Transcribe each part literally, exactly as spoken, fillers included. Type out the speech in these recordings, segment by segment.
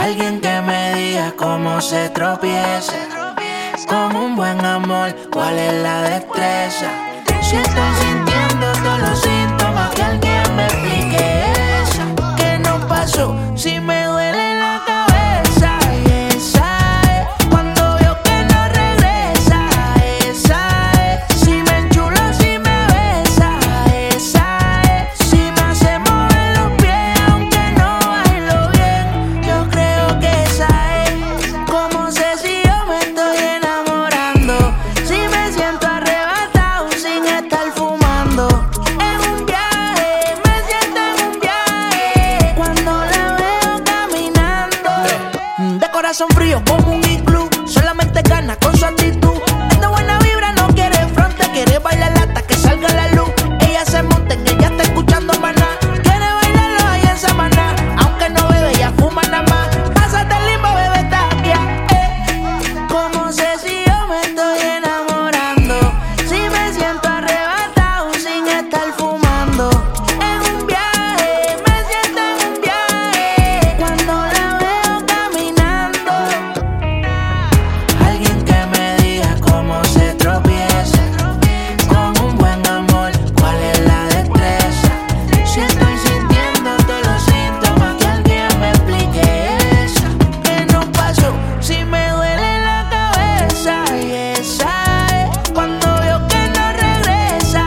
Alguien que me diga cómo se tropieza con un buen amor, cuál es la destreza. Si estoy sintiendo todos los síntomas, que alguien me explique eso. ¿Qué nos pasó? Si me duele la cabeza, y esa es cuando veo que no regresa. Esa es si me enchulo, si me besa. Esa es si me hace mover los pies aunque no bailo bien. Yo creo que esa es. ¿Cómo sé si yo me estoy enamorando? Si me siento arrebatado sin estar fumando. En un viaje, me siento en un viaje cuando la veo caminando. De corazón frío como un iglú, solamente gana con su actitud. Es de buena vibra, no quiere fronte, quiere bailar hasta que salga la luz. Ella se monta en ella, está escuchando maná. Quiere bailarlo ahí en Samaná, aunque no bebe, ella fuma nada más. Pásate el limbo, bebé, taquia, eh. ¿Cómo sé si yo me estoy enamorando? Si me siento arrebatado sin estar fumando. En un viaje, me siento en un viaje cuando la veo caminando. Alguien que me diga cómo se tropieza con un buen amor, cuál es la destreza. Si estoy sintiendo todos los síntomas, que alguien me explique eso. ¿Qué nos pasó? Si me duele la cabeza, y esa es cuando veo que no regresa.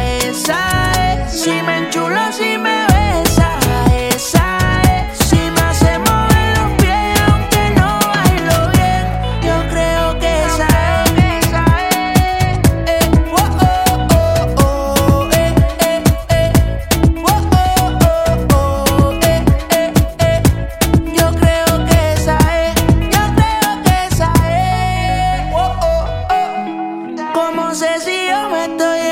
Esa es si me enchulo, si me besa. Esa es si me hace mover los pies aunque no bailo bien. Yo creo que esa es. Eh, oh, oh, oh, oh, eh, eh, eh. Oh, oh, oh, oh, eh, eh, eh. Yo creo que esa es. Yo creo que esa es. Oh, oh, oh. ¿Cómo sé si yo me estoy